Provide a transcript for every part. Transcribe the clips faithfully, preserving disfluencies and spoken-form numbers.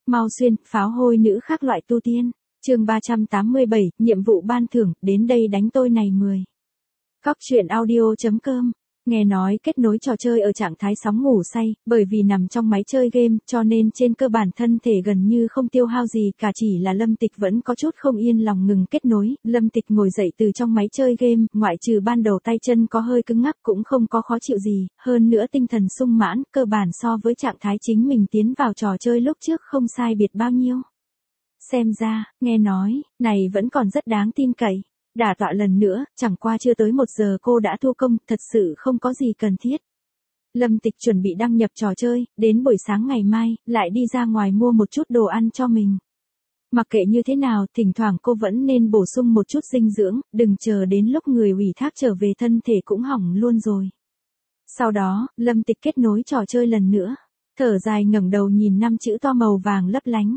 Mau xuyên, pháo hôi nữ khác loại tu tiên. Chương ba trăm tám mươi bảy, nhiệm vụ ban thưởng, đến đây đánh tôi này mười. Góc truyện audio chấm com. Nghe nói kết nối trò chơi ở trạng thái sóng ngủ say, bởi vì nằm trong máy chơi game, cho nên trên cơ bản thân thể gần như không tiêu hao gì cả, chỉ là Lâm Tịch vẫn có chút không yên lòng ngừng kết nối. Lâm Tịch ngồi dậy từ trong máy chơi game, ngoại trừ ban đầu tay chân có hơi cứng ngắc cũng không có khó chịu gì, hơn nữa tinh thần sung mãn, cơ bản so với trạng thái chính mình tiến vào trò chơi lúc trước không sai biệt bao nhiêu. Xem ra, nghe nói, này vẫn còn rất đáng tin cậy. Đả tọa lần nữa, chẳng qua chưa tới một giờ cô đã thu công, thật sự không có gì cần thiết. Lâm Tịch chuẩn bị đăng nhập trò chơi, đến buổi sáng ngày mai, lại đi ra ngoài mua một chút đồ ăn cho mình. Mặc kệ như thế nào, thỉnh thoảng cô vẫn nên bổ sung một chút dinh dưỡng, đừng chờ đến lúc người ủy thác trở về thân thể cũng hỏng luôn rồi. Sau đó, Lâm Tịch kết nối trò chơi lần nữa, thở dài ngẩng đầu nhìn năm chữ to màu vàng lấp lánh.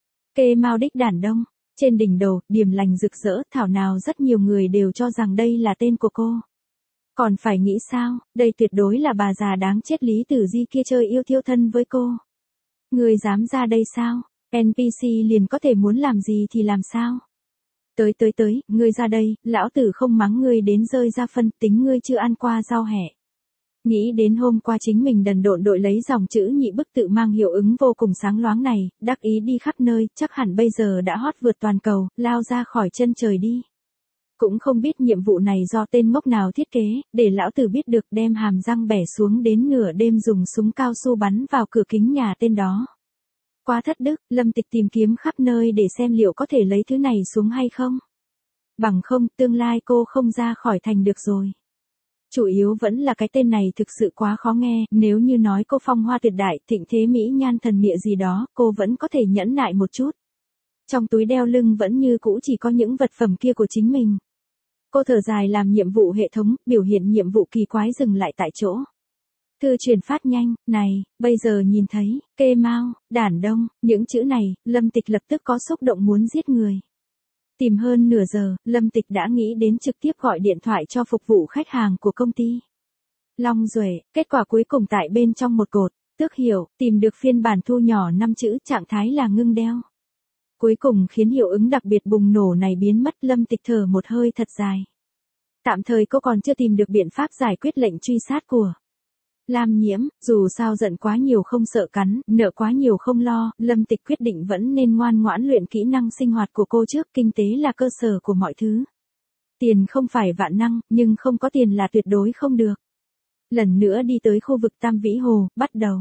Kê Mao Đích Đản Đông. Trên đỉnh đầu, điềm lành rực rỡ, thảo nào rất nhiều người đều cho rằng đây là tên của cô. Còn phải nghĩ sao, đây tuyệt đối là bà già đáng chết Lý Tử Di kia chơi yêu thiêu thân với cô. Người dám ra đây sao? en pê xê liền có thể muốn làm gì thì làm sao? Tới tới tới, ngươi ra đây, lão tử không mắng ngươi đến rơi ra phân, tính ngươi chưa ăn qua rau hẹ. Nghĩ đến hôm qua chính mình đần độn đội lấy dòng chữ nhị bức tự mang hiệu ứng vô cùng sáng loáng này, đắc ý đi khắp nơi, chắc hẳn bây giờ đã hot vượt toàn cầu, lao ra khỏi chân trời đi. Cũng không biết nhiệm vụ này do tên ngốc nào thiết kế, để lão tử biết được đem hàm răng bẻ xuống đến nửa đêm dùng súng cao su bắn vào cửa kính nhà tên đó. Quá thất đức, Lâm Tịch tìm kiếm khắp nơi để xem liệu có thể lấy thứ này xuống hay không. Bằng không, tương lai cô không ra khỏi thành được rồi. Chủ yếu vẫn là cái tên này thực sự quá khó nghe, nếu như nói cô phong hoa tuyệt đại, thịnh thế mỹ nhan thần mịa gì đó, cô vẫn có thể nhẫn nại một chút. Trong túi đeo lưng vẫn như cũ chỉ có những vật phẩm kia của chính mình. Cô thở dài làm nhiệm vụ hệ thống, biểu hiện nhiệm vụ kỳ quái dừng lại tại chỗ. Thư truyền phát nhanh, này, bây giờ nhìn thấy, Kê Mao, Đản Đông, những chữ này, Lâm Tịch lập tức có xúc động muốn giết người. Tìm hơn nửa giờ, Lâm Tịch đã nghĩ đến trực tiếp gọi điện thoại cho phục vụ khách hàng của công ty Long Duệ, kết quả cuối cùng tại bên trong một cột, tước hiệu, tìm được phiên bản thu nhỏ năm chữ, trạng thái là ngưng đeo. Cuối cùng khiến hiệu ứng đặc biệt bùng nổ này biến mất, Lâm Tịch thở một hơi thật dài. Tạm thời cô còn chưa tìm được biện pháp giải quyết lệnh truy sát của Lam Nhiễm, dù sao giận quá nhiều không sợ cắn, nợ quá nhiều không lo, Lâm Tịch quyết định vẫn nên ngoan ngoãn luyện kỹ năng sinh hoạt của cô trước, kinh tế là cơ sở của mọi thứ. Tiền không phải vạn năng, nhưng không có tiền là tuyệt đối không được. Lần nữa đi tới khu vực Tam Vĩ Hồ, bắt đầu.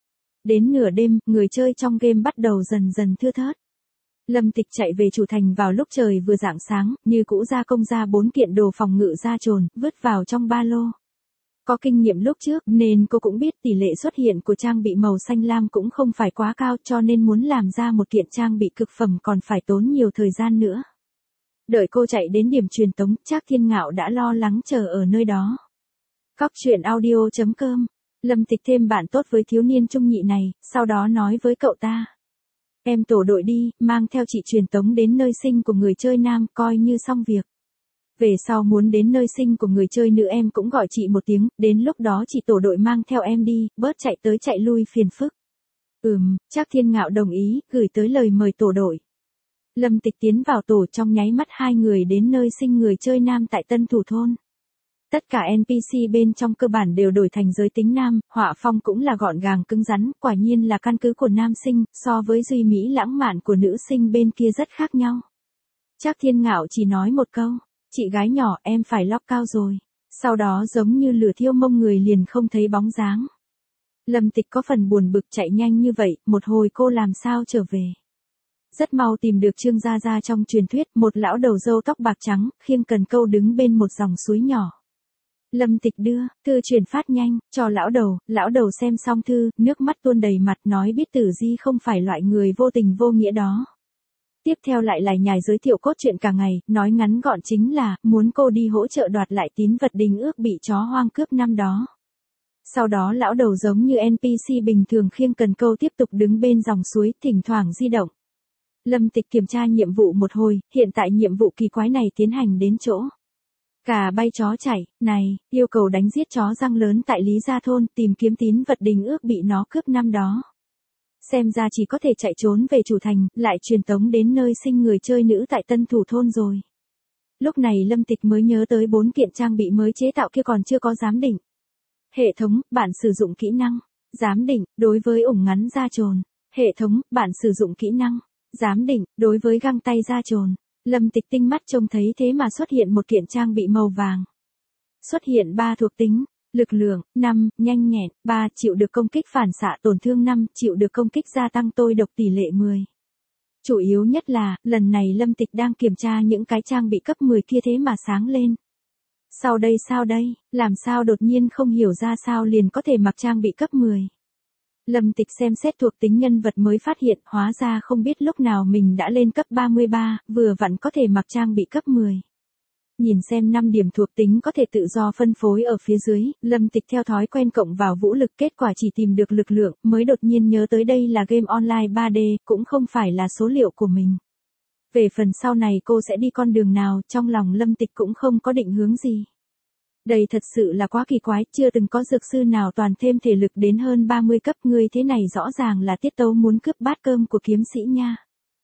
Đến nửa đêm, người chơi trong game bắt đầu dần dần thưa thớt. Lâm Tịch chạy về chủ thành vào lúc trời vừa rạng sáng, như cũ ra công ra bốn kiện đồ phòng ngự da trồn, vứt vào trong ba lô. Có kinh nghiệm lúc trước nên cô cũng biết tỷ lệ xuất hiện của trang bị màu xanh lam cũng không phải quá cao, cho nên muốn làm ra một kiện trang bị cực phẩm còn phải tốn nhiều thời gian nữa. Đợi cô chạy đến điểm truyền tống, Trác Thiên Ngạo đã lo lắng chờ ở nơi đó. Góc truyện audio chấm com. Lâm Tịch thêm bạn tốt với thiếu niên trung nhị này, sau đó nói với cậu ta. Em tổ đội đi, mang theo chị truyền tống đến nơi sinh của người chơi nam, coi như xong việc. Về sau muốn đến nơi sinh của người chơi nữ em cũng gọi chị một tiếng, đến lúc đó chị tổ đội mang theo em đi, bớt chạy tới chạy lui phiền phức. Ừm, Trác Thiên Ngạo đồng ý, gửi tới lời mời tổ đội. Lâm Tịch tiến vào tổ, trong nháy mắt hai người đến nơi sinh người chơi nam tại Tân Thủ Thôn. Tất cả en pê xê bên trong cơ bản đều đổi thành giới tính nam, họa phong cũng là gọn gàng cứng rắn, quả nhiên là căn cứ của nam sinh, so với duy mỹ lãng mạn của nữ sinh bên kia rất khác nhau. Trác Thiên Ngạo chỉ nói một câu. Chị gái nhỏ, em phải lóc cao rồi. Sau đó giống như lửa thiêu mông người liền không thấy bóng dáng. Lâm Tịch có phần buồn bực, chạy nhanh như vậy, một hồi cô làm sao trở về. Rất mau tìm được Trương Gia Gia trong truyền thuyết, một lão đầu râu tóc bạc trắng, khiêng cần câu đứng bên một dòng suối nhỏ. Lâm Tịch đưa, thư truyền phát nhanh, cho lão đầu, lão đầu xem xong thư, nước mắt tuôn đầy mặt nói biết Tử Di không phải loại người vô tình vô nghĩa đó. Tiếp theo lại lải nhải giới thiệu cốt truyện cả ngày, nói ngắn gọn chính là, muốn cô đi hỗ trợ đoạt lại tín vật đính ước bị chó hoang cướp năm đó. Sau đó lão đầu giống như en pê xê bình thường khiêng cần câu tiếp tục đứng bên dòng suối, thỉnh thoảng di động. Lâm Tịch kiểm tra nhiệm vụ một hồi, hiện tại nhiệm vụ kỳ quái này tiến hành đến chỗ. Gà bay chó chạy, này, yêu cầu đánh giết chó răng lớn tại Lý Gia Thôn, tìm kiếm tín vật đính ước bị nó cướp năm đó. Xem ra chỉ có thể chạy trốn về chủ thành, lại truyền tống đến nơi sinh người chơi nữ tại Tân Thủ Thôn rồi. Lúc này Lâm Tịch mới nhớ tới bốn kiện trang bị mới chế tạo kia còn chưa có giám định. Hệ thống, bạn sử dụng kỹ năng. Giám định, đối với ủng ngắn da trồn. Hệ thống, bạn sử dụng kỹ năng. Giám định, đối với găng tay da trồn. Lâm Tịch tinh mắt trông thấy thế mà xuất hiện một kiện trang bị màu vàng. Xuất hiện ba thuộc tính. Lực lượng, năm, nhanh nhẹn, ba, chịu được công kích phản xạ tổn thương năm, chịu được công kích gia tăng tôi độc tỷ lệ mười. Chủ yếu nhất là, lần này Lâm Tịch đang kiểm tra những cái trang bị cấp mười kia thế mà sáng lên. Sau đây sao đây, làm sao đột nhiên không hiểu ra sao liền có thể mặc trang bị cấp mười. Lâm Tịch xem xét thuộc tính nhân vật mới phát hiện, hóa ra không biết lúc nào mình đã lên cấp ba mươi ba, vừa vặn có thể mặc trang bị cấp mười. Nhìn xem năm điểm thuộc tính có thể tự do phân phối ở phía dưới, Lâm Tịch theo thói quen cộng vào vũ lực, kết quả chỉ tìm được lực lượng, mới đột nhiên nhớ tới đây là game online ba D, cũng không phải là số liệu của mình. Về phần sau này cô sẽ đi con đường nào, trong lòng Lâm Tịch cũng không có định hướng gì. Đây thật sự là quá kỳ quái, chưa từng có dược sư nào toàn thêm thể lực đến hơn ba mươi cấp, người thế này rõ ràng là tiết tấu muốn cướp bát cơm của kiếm sĩ nha.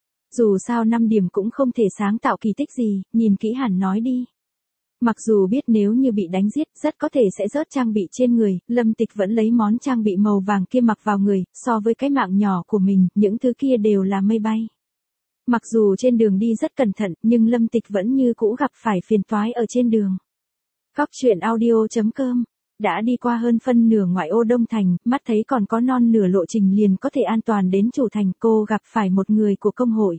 Dù sao năm điểm cũng không thể sáng tạo kỳ tích gì, nhìn kỹ hẳn nói đi. Mặc dù biết nếu như bị đánh giết, rất có thể sẽ rớt trang bị trên người, Lâm Tịch vẫn lấy món trang bị màu vàng kia mặc vào người, so với cái mạng nhỏ của mình, những thứ kia đều là mây bay. Mặc dù trên đường đi rất cẩn thận, nhưng Lâm Tịch vẫn như cũ gặp phải phiền toái ở trên đường. Góc truyện audio chấm com. Đã đi qua hơn phân nửa ngoại ô Đông Thành, mắt thấy còn có non nửa lộ trình liền có thể an toàn đến chủ thành, cô gặp phải một người của công hội.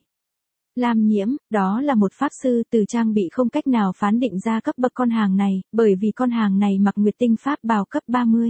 Lam Nhiễm, đó là một pháp sư, từ trang bị không cách nào phán định ra cấp bậc con hàng này, bởi vì con hàng này mặc nguyệt tinh pháp bào cấp ba mươi.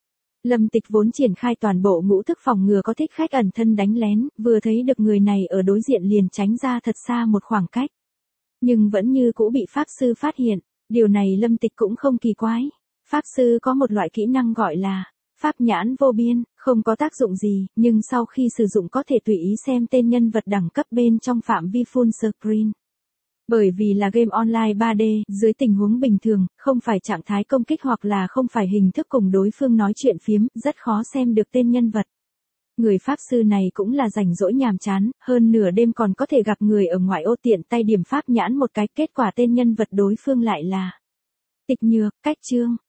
Lâm Tịch vốn triển khai toàn bộ ngũ thức phòng ngừa có thích khách ẩn thân đánh lén, vừa thấy được người này ở đối diện liền tránh ra thật xa một khoảng cách. Nhưng vẫn như cũ bị pháp sư phát hiện, điều này Lâm Tịch cũng không kỳ quái. Pháp sư có một loại kỹ năng gọi là pháp nhãn vô biên, không có tác dụng gì, nhưng sau khi sử dụng có thể tùy ý xem tên nhân vật đẳng cấp bên trong phạm vi full screen. Bởi vì là game online ba D, dưới tình huống bình thường, không phải trạng thái công kích hoặc là không phải hình thức cùng đối phương nói chuyện phiếm, rất khó xem được tên nhân vật. Người pháp sư này cũng là rảnh rỗi nhàm chán, hơn nửa đêm còn có thể gặp người ở ngoại ô tiện tay điểm pháp nhãn một cái, kết quả tên nhân vật đối phương lại là Tịch Nhược, cách chương.